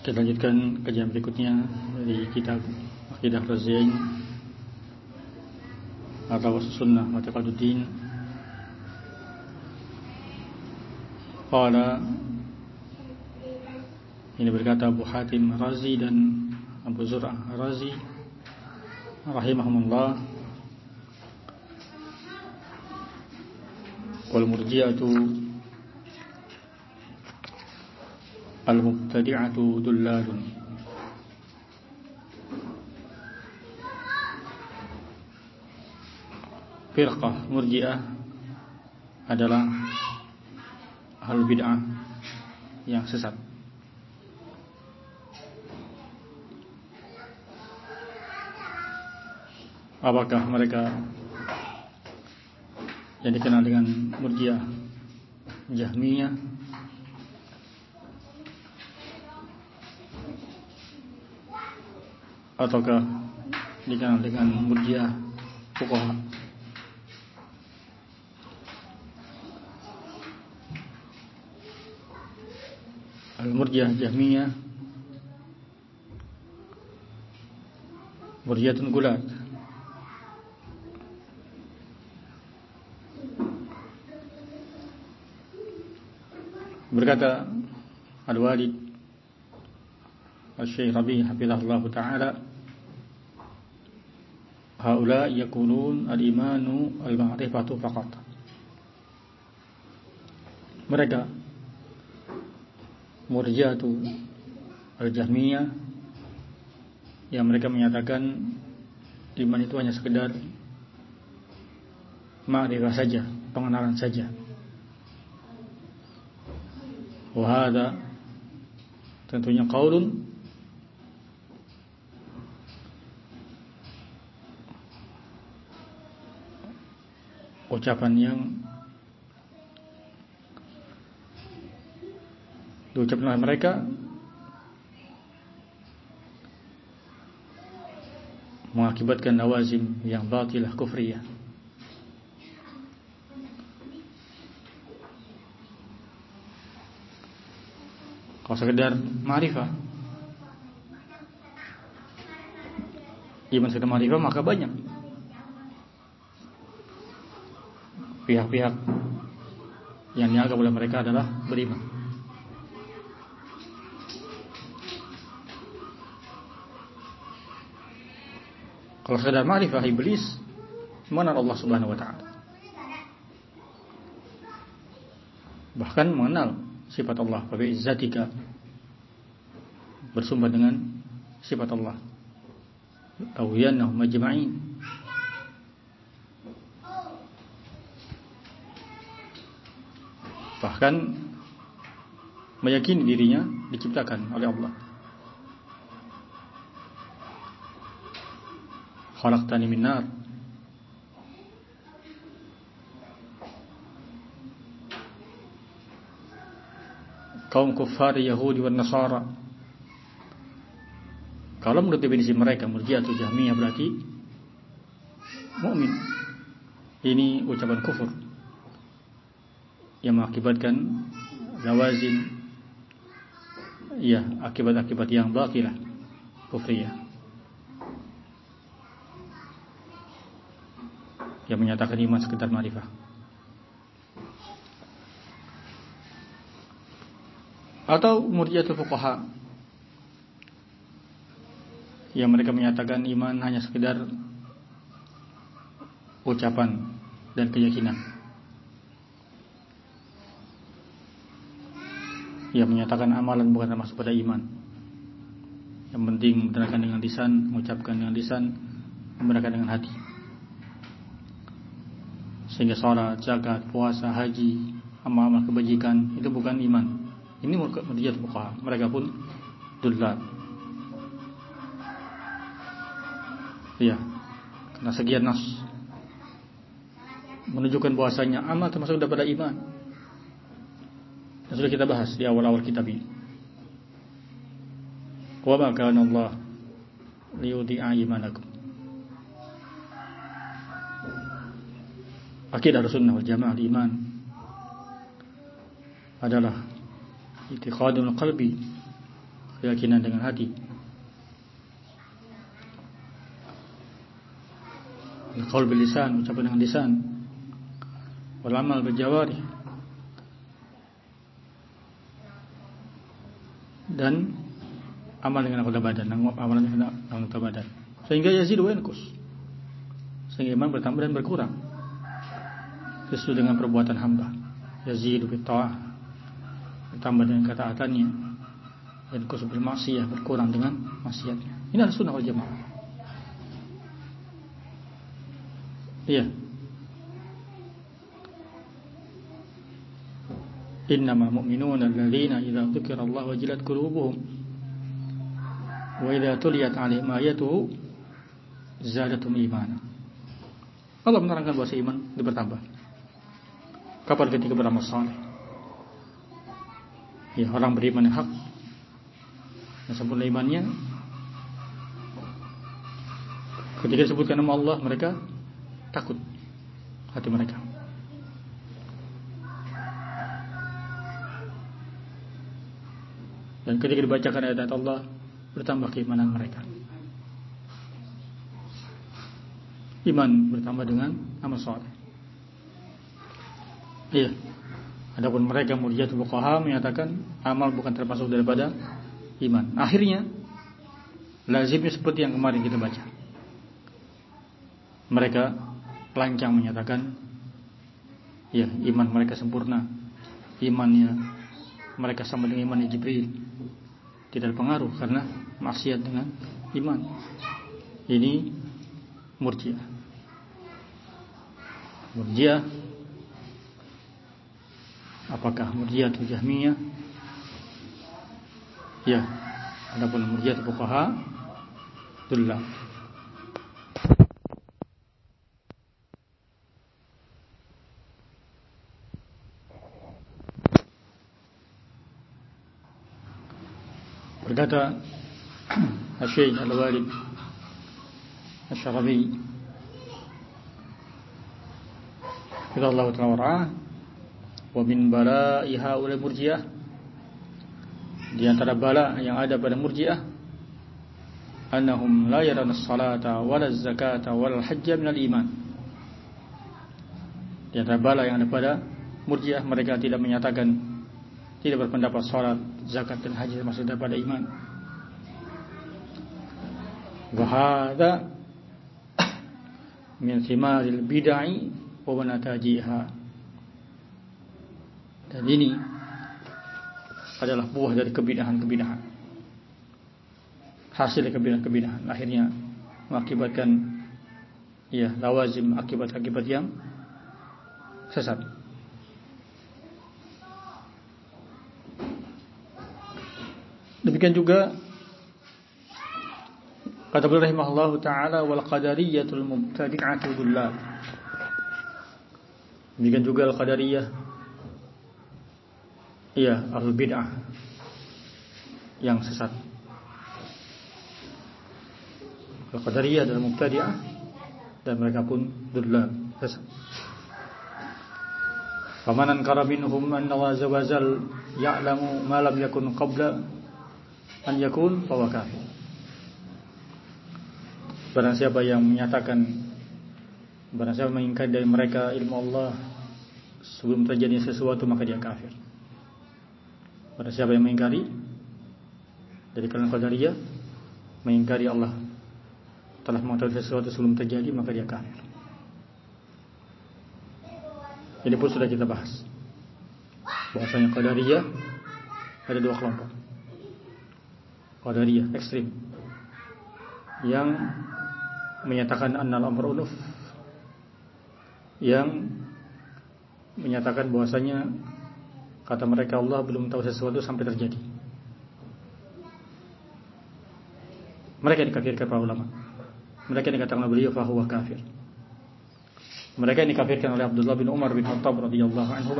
Kita lanjutkan kajian berikutnya dari kitab Aqidah Raziyain atau Sunnah Ma'taqaduddin. Qala, ini berkata Abu Hatim Razi dan Abu Zur'ah Razi rahimahumullah, wal murji'atu al-mubtadi'atu dullalun. Firqah murji'ah adalah ahlul bid'ah yang sesat. Apakah mereka yang dikenal dengan murji'ah Jahmiyah ataukah dikenal dengan murji'ah fuqaha? Al-murji'ah Jahmiyah murji'atun gulat, berkata Al-Walid Al-Syekh Rabi' hafizahullah ta'ala, haula yakunun al-imanu al-ma'rifatu faqat. Mereka murji'atu al-Jahmiyah yang mereka menyatakan iman itu hanya sekedar ma'rifah saja, pengenalan saja. Wa hadza tentunya qaulun ucapan yang diucapkan oleh mereka mengakibatkan lawazim yang batilah kufriyah. Kalau sekedar ma'rifah, iman sekedar ma'rifah, maka banyak pihak-pihak yang dianggap oleh mereka adalah beriman. Kalau sekedar ma'rifah, iblis mengenal Allah Subhanahu wa ta'ala, bahkan mengenal sifat Allah, wa bi'izzatika, bersumpah dengan sifat Allah, awiyannahum majma'in, bahkan meyakini dirinya diciptakan oleh Allah. Khalaqtani min nar, kaum kuffar Yahudi dan Nasara. Kalau menurut definisi mereka murji'ah atau Jahmiyah berarti mukmin. Ini ucapan kufur yang mengakibatkan lawazim, ya, akibat-akibat yang batilah kufriyah, yang menyatakan iman sekedar ma'rifah. Atau murji'atul fuqaha yang mereka menyatakan iman hanya sekedar ucapan dan keyakinan, yang menyatakan amalan bukan termasuk pada iman. Yang penting menerangkan dengan lisan, mengucapkan dengan lisan, membenarkan dengan hati. Sehingga salat, zakat, puasa, haji, amal-amal kebajikan itu bukan iman. Ini murji'atul fuqaha. Mereka pun dullal. Ya, karena sekian nas menunjukkan bahwasanya amal termasuk daripada iman. Dan sudah kita bahas di awal-awal kitab ini. Wa ma kana Allah liyudhi'a imanakum. Akidah Sunnah wal Jamaah, iman adalah i'tiqadul qalbi keyakinan dengan hati. Al-qaul bil lisan, ucapan dengan lisan. Wal amal bil jawarih, dan amal dengan anggota badan, amalan dengan anggota badan. Sehingga yazid wa yanqus. Sehingga iman bertambah dan berkurang sesuai dengan perbuatan hamba. Yazid bil ta'ah, bertambah dengan ketaatannya, yanqus bil maksiyah, berkurang dengan maksiatnya. Ini adalah sunnah wal jamaah. Iya. Innamal mu'minuna alladzina idza dzukira Allah wajilat qulubuhum wa idza tuliyat 'alaihim ayatuhu zadatuhum imana. Allah menerangkan bahwa iman itu bertambah. Kapan? Ketika beramal saleh. Ya, orang beriman yang hak dan sempurna imannya, ketika disebutkan nama Allah, mereka takut hati mereka. Dan ketika dibacakan ayat Allah, bertambah keimanan mereka. Iman bertambah dengan amal saleh. Iya. Adapun mereka murji'atul fuqaha menyatakan amal bukan termasuk daripada iman. Akhirnya lazimnya seperti yang kemarin kita baca. Mereka lancang menyatakan, ya, iman mereka sempurna, imannya mereka sama dengan imannya Jibril, tidak berpengaruh karena maksiat dengan iman. Ini murji'ah. Murji'ah, apakah murji'atul jahmiyah? Ya, adapun murji'atul fuqaha dullah. Berkata Asy-Syaikh Al-Walid Asy-Syarabi Allah Ta'ala wara'ah, wa min bala'i haula murji'ah, di antara bala yang ada pada murji'ah, annahum la yarana as-salata wala az-zakata wala al-hajja min al-iman. Di antara bala yang ada pada murji'ah, mereka tidak menyatakan, tidak berpendapat salat, zakat dan haji masuk daripada iman. Wa hadza min thimaril bid'ah wa natajiha. Dan ini adalah buah dari kebid'ahan-kebid'ahan, hasil dari kebid'ahan-kebid'ahan, akhirnya mengakibatkan, ya, lawazim, akibat-akibat yang sesat. Demikian juga kata beliau rahimahullahu ta'ala, wal qadariyatul mubtadi'atu dhullal. Demikian juga al-qadariyah, iya, ahlul bid'ah yang sesat. Al-qadariyah adalah mubtadi'ah dan mereka pun dhullal, sesat. Faman ankara minhum anna Allah azza wa jalla ya'lamu ma lam yakun qabla an yakun fa huwa kafir. Barang siapa yang menyatakan, barang siapa mengingkari dari mereka ilmu Allah sebelum terjadi sesuatu, maka dia kafir. Barang siapa yang mengingkari dari kalangan qadariyah, mengingkari Allah telah mengetahui sesuatu sebelum terjadi, maka dia kafir. Ini pun sudah kita bahas bahwasanya qadariyah ada dua kelompok. Qadariyah ekstrim yang menyatakan annal amru unuf, yang menyatakan bahwasanya kata mereka Allah belum tahu sesuatu sampai terjadi. Mereka dikafirkan para ulama. Mereka dikatakan oleh beliau fahuwa kafir. Mereka yang dikafirkan oleh Abdullah bin Umar bin Khattab radhiyallahu anhu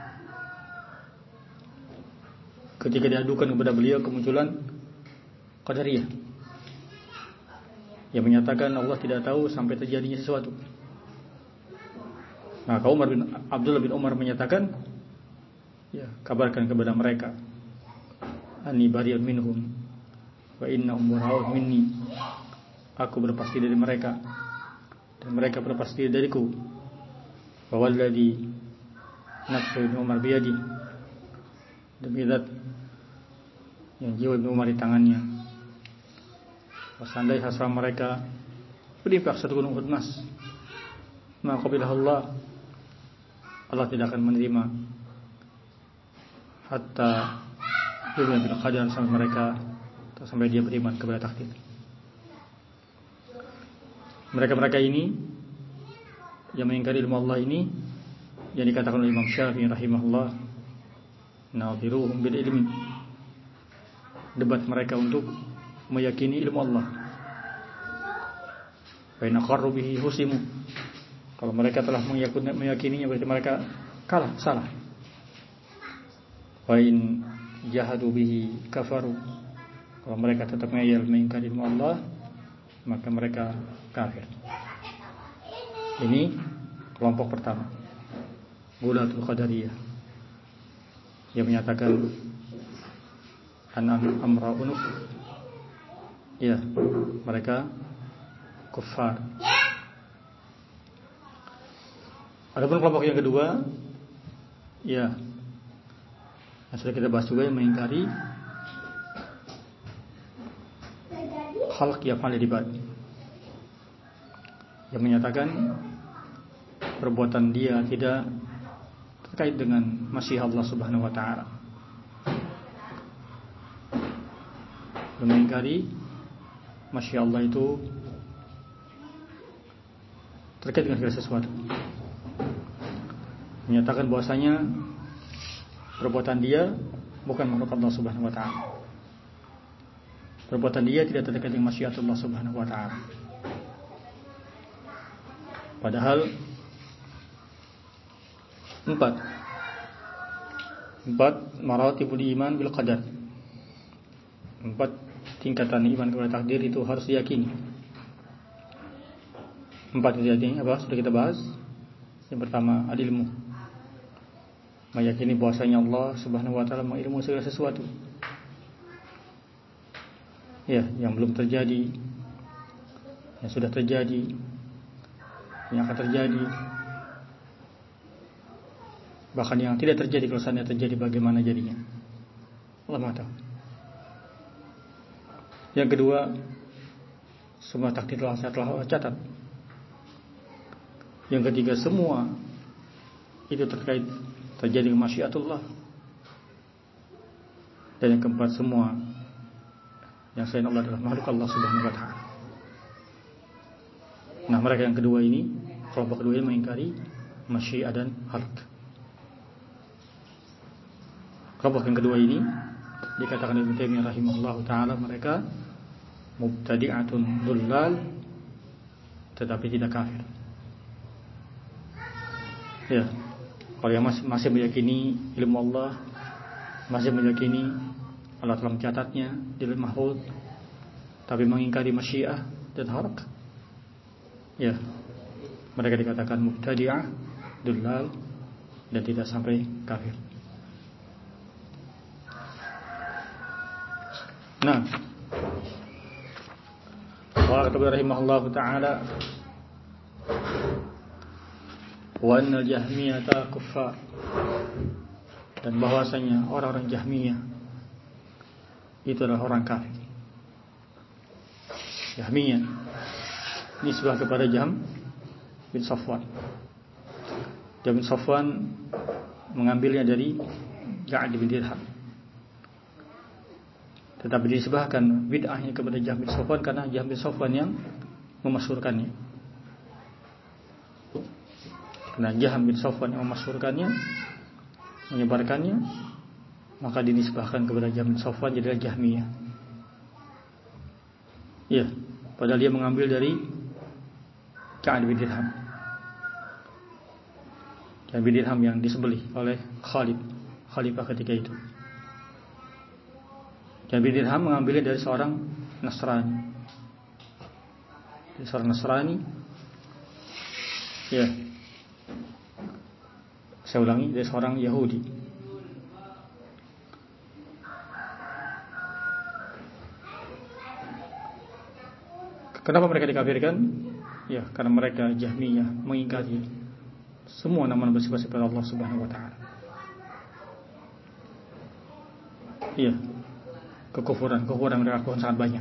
ketika diadukan kepada beliau kemunculan qadariyah yang menyatakan Allah tidak tahu sampai terjadinya sesuatu. Maka Abdullah bin Umar menyatakan, ya, kabarkan kepada mereka, anni bari'un minhum, fa innahum bura'un minni, aku berlepas diri dari mereka dan mereka berlepas diri dariku. Wa walladhi nafsu Ibnu Umar biyadi, demi zat yang jiwa Ibnu Umar di tangannya. Wasandai hasra mereka berimpah satu gunung Uhud emas, maka qabilah Allah tidak akan menerima hatta yu'minu bil qadar, sampai dia beriman kepada takdir. Mereka ini yang mengingkari ilmu Allah ini, yang dikatakan oleh Imam Syafi'i rahimahullah, nadhiruhum bil ilmi, debat mereka untuk meyakini ilmu Allah. Fa in aqarru bihi husimu, kalau mereka telah meyakininya berarti mereka salah. Wa in jahadu bihi kafaru, kalau mereka tetap mengingkari ilmu Allah, maka mereka kafir. Ini kelompok pertama, Gulatul Qadariyah, yang menyatakan amra unuf, ya, mereka kufar. Adapun kelompok yang kedua, ya, yang sudah kita bahas juga, yang mengingkari khalq yaf'al ibad, yang menyatakan perbuatan dia tidak terkait dengan masyiah Allah Subhanahu wa taala. Yang mengingkari masyiah Allah itu terkait dengan segala sesuatu. Menyatakan bahwasanya perbuatan dia bukan makhluk Allah Subhanahu wa taala. Perbuatan dia tidak terkait dengan masyiat Allah Subhanahu wa taala. Padahal empat maratibul iman bil qadar, 4 tingkatan iman kepada takdir itu harus diyakini. 4 itu artinya apa? Sudah kita bahas. Yang pertama, al-ilmu, meyakini bahwasanya Allah Subhanahu wa taala mengilmu segala sesuatu. Ya, yang belum terjadi, yang sudah terjadi, yang akan terjadi, bahkan yang tidak terjadi, kalau seandainya terjadi bagaimana jadinya, Allah Maha tahu. Yang kedua, semua takdir telah Allah catat. Yang ketiga, semua itu terjadi dengan masyiatullah. Dan yang keempat, semua yang selain Allah adalah makhluk Allah Subhanahu wa taala. Nah, mereka yang kedua ini, kelompok kedua ini mengingkari masyiah dan khalq. Kelompok yang kedua ini dikatakan Ibnu Taimiyah rahimahullahu taala, mereka mubtadi'atun dhullal, tetapi tidak kafir. Ya, kalau yang masih meyakini ilmu Allah, masih meyakini Allah telah mencatatnya di Lauhul Mahfuz, tapi mengingkari masyiah dan khalq, ya, mereka dikatakan mubtadi'ah, dhullal, dan tidak sampai kafir. Nah, qala rahimahullahu ta'ala, wa annal jahmiyata kuffar, dan bahwasanya orang-orang Jahmiyah itu adalah orang kafir. Jahmiyah nisbah kepada Jahm bin Safwan. Jahm bin Safwan mengambilnya dari Ja'ad bin Dirham, tetapi disebahkan bid'ahnya kepada Jahm bin Safwan karena Jahm bin Safwan yang memasyhurkannya. Karena Jahm bin Safwan yang memasyhurkannya, menyebarkannya, maka dinisbahkan kepada Jahm bin Safwan, jadilah Jahmiyah. Ya, padahal dia mengambil dari Ja'ad bin Dirham. Ja'ad bin Dirham yang disembelih oleh Khalifah ketika itu. Ja'ad bin Dirham mengambilnya dari seorang Nasrani. Dari seorang Nasrani. Ya. Saya ulangi, dari seorang Yahudi. Kenapa mereka dikafirkan? Ya, karena mereka Jahmiyah mengingkari semua nama bersifat-sifat Allah Subhanahu wa taala. Iya. Kekufuran mereka lakukan sangat banyak.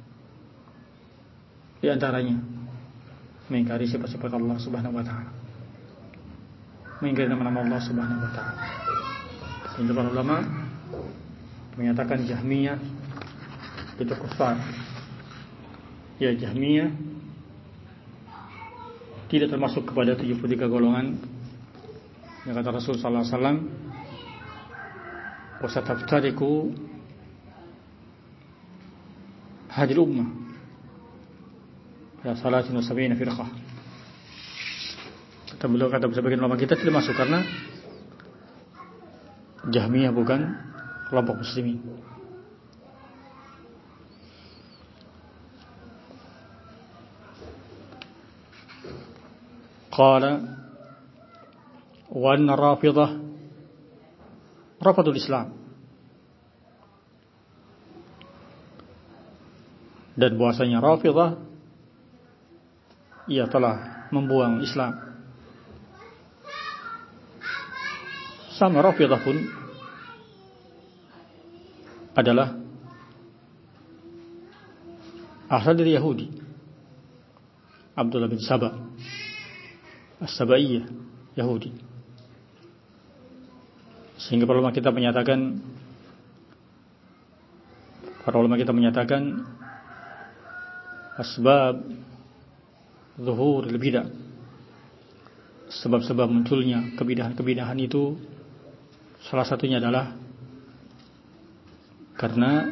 Di antaranya mengingkari sifat-sifat Allah Subhanahu wa taala. Mengingkari nama-nama Allah Subhanahu wa taala. Sehingga para ulama menyatakan Jahmiyah itu kufar. Ya, Jahmiyah tidak termasuk kepada 73 golongan yang kata Rasul sallallahu alaihi wasallam, wa sataftariqu hadhihi ummah ya salatin wa sab'ina firqah. Kata sebagian ulama kita tidak masuk karena Jahmiyah bukan kelompok muslimin. Qala wa anna Rafidah rafadul Islam, dan bahwasanya Rafidah ia telah membuang Islam. Sama Rafidah pun adalah asal dari Yahudi, Abdullah bin Saba As-Sabaiyah, Yahudi. Sehingga para ulama kita menyatakan asbab zuhur al-bidah, sebab-sebab munculnya kebidahan-kebidahan itu salah satunya adalah karena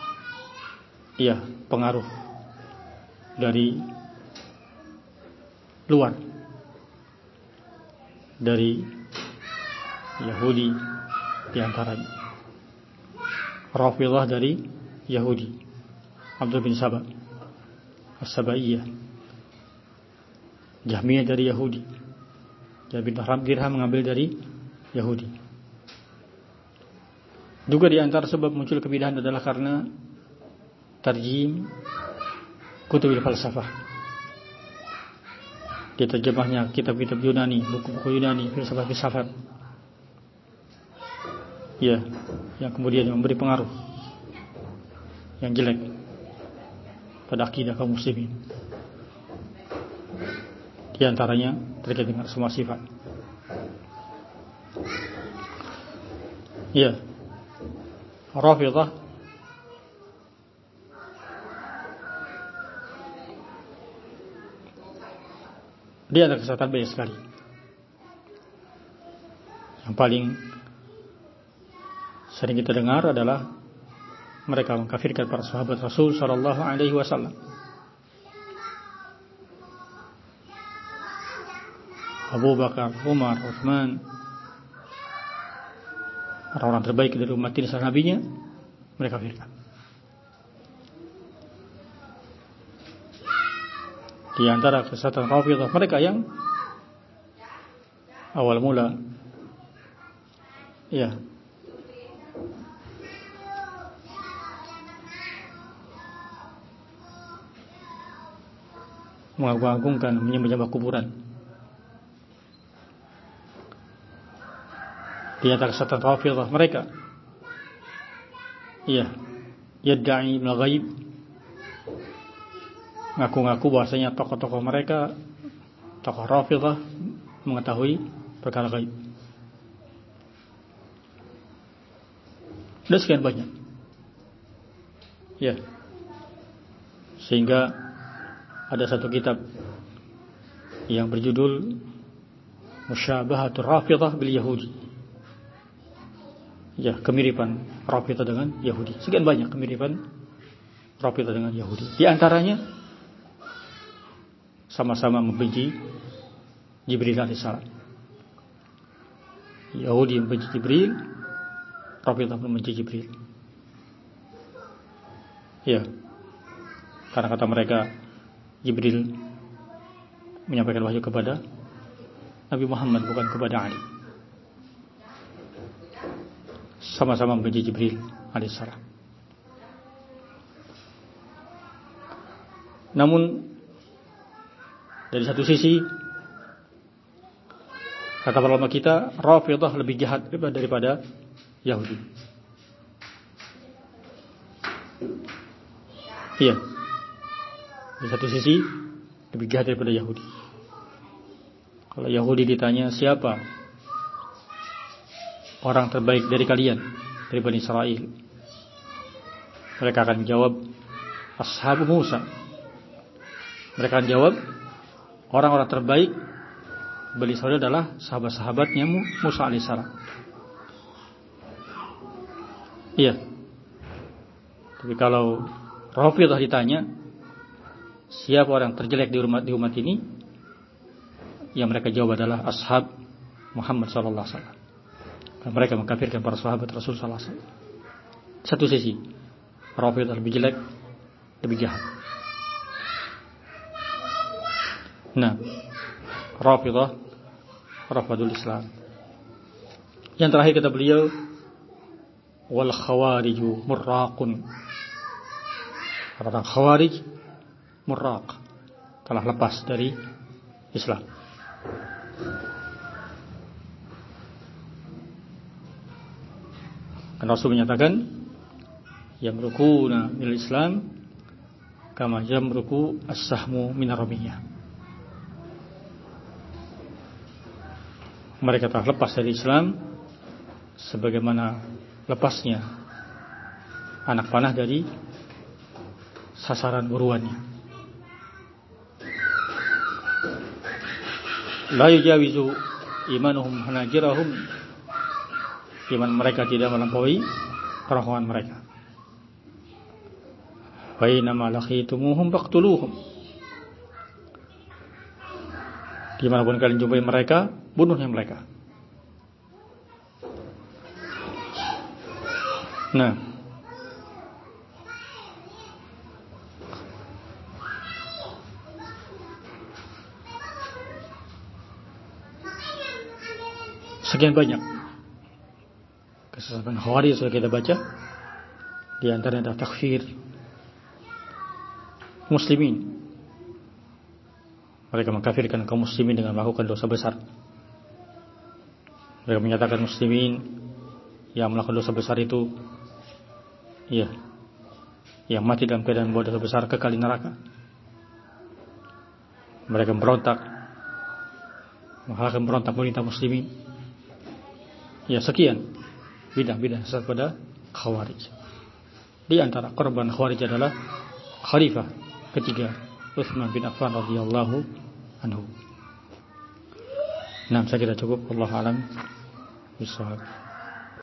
pengaruh dari luar, dari Yahudi di antaranya. Rafidah dari Yahudi, Abdul bin Saba As-Sabaiyah. Jahmiyah dari Yahudi, Jabir bin Dirham mengambil dari Yahudi. Juga di antara sebab muncul kebidahan adalah karena tarjim kutubil falsafah, diterjemahnya kitab-kitab Yunani, buku-buku Yunani, filsafat-filsafat, ya, yang kemudian memberi pengaruh yang jelek pada akidah kaum muslimin. Di antaranya terkait dengan semua sifat. Ya, Rafidah dia ada kesesatan banyak sekali. Yang paling sering kita dengar adalah mereka mengkafirkan para sahabat Rasul sallallahu alaihi wasallam. Abu Bakar, Umar, Utsman, orang-orang terbaik dari umat ini setelah nabinya, mereka kafirkan. Di antara kesesatan Rafidah mereka yang awal mula mengagung-agungkan, menyembah kuburan. Di antara kesesatan Rafidah mereka yadda'i bil ghaib, ngaku-ngaku bahwasanya tokoh-tokoh mereka, tokoh Rafidah, mengetahui perkara gaib. Dan sekian banyak. Ya. Sehingga ada satu kitab yang berjudul Musyabahatul Rafidah bil Yahudi. Ya, kemiripan Rafidah dengan Yahudi. Sekian banyak kemiripan Rafidah dengan Yahudi. Di antaranya sama-sama membenci Jibril alaihissalam. Yahudi membenci Jibril, Rafidah membenci Jibril. Ya, karena kata mereka Jibril menyampaikan wahyu kepada Nabi Muhammad, bukan kepada Ali. Sama-sama membenci Jibril alaihissalam. Namun dari satu sisi, kata para ulama kita, Rafidhah lebih jahat daripada Yahudi. Iya. Di satu sisi lebih jahat daripada Yahudi. Kalau Yahudi ditanya siapa orang terbaik dari kalian, dari Bani Israel, mereka akan jawab Ashab Musa. Mereka akan jawab orang-orang terbaik Bani Israel adalah sahabat-sahabatnya Musa alaihissalam. Iya. Tapi kalau Rafidhah ditanya siapa orang terjelek di umat ini, yang mereka jawab adalah ashab Muhammad sallallahu alaihi wasallam. Mereka mengkafirkan para sahabat Rasul sallallahu alaihi wasallam. Satu sisi, Rafidhah lebih jelek, lebih jahat. Nah, Rafidhah Rafadul Islam. Yang terakhir kata beliau, wal khawariju murraqun. Orang khawarij murraq, telah lepas dari Islam. Dan Rasul menyatakan, yamrukuna minal Islam kama yamruku as-sahmu minar ramiyah. Mereka telah lepas dari Islam sebagaimana lepasnya anak panah dari sasaran buruannya. La yujawizu imanuhum hanajirahum. Iman mereka tidak melampaui kerongkongan mereka. Wa inama laqitumuhum faqtuluhum. Dimanapun kalian jumpai mereka, bunuhnya mereka. Nah, sekian banyak kesesatan Khawarij sudah kita baca. Di antaranya adalah takfir muslimin. Mereka mengkafirkan kaum muslimin dengan melakukan dosa besar. Mereka menyatakan muslimin yang melakukan dosa besar itu, yang mati dalam keadaan membuat dosa besar kekal di neraka. Mereka memberontak, menghalalkan berontak pemerintah muslimin. Sekian bidah sesat pada Khawarij. Di antara korban Khawarij adalah Khalifah ketiga Utsman bin Affan radhiyallahu anhu. Nah, saya kira cukup. Wallahu a'lam bishawab.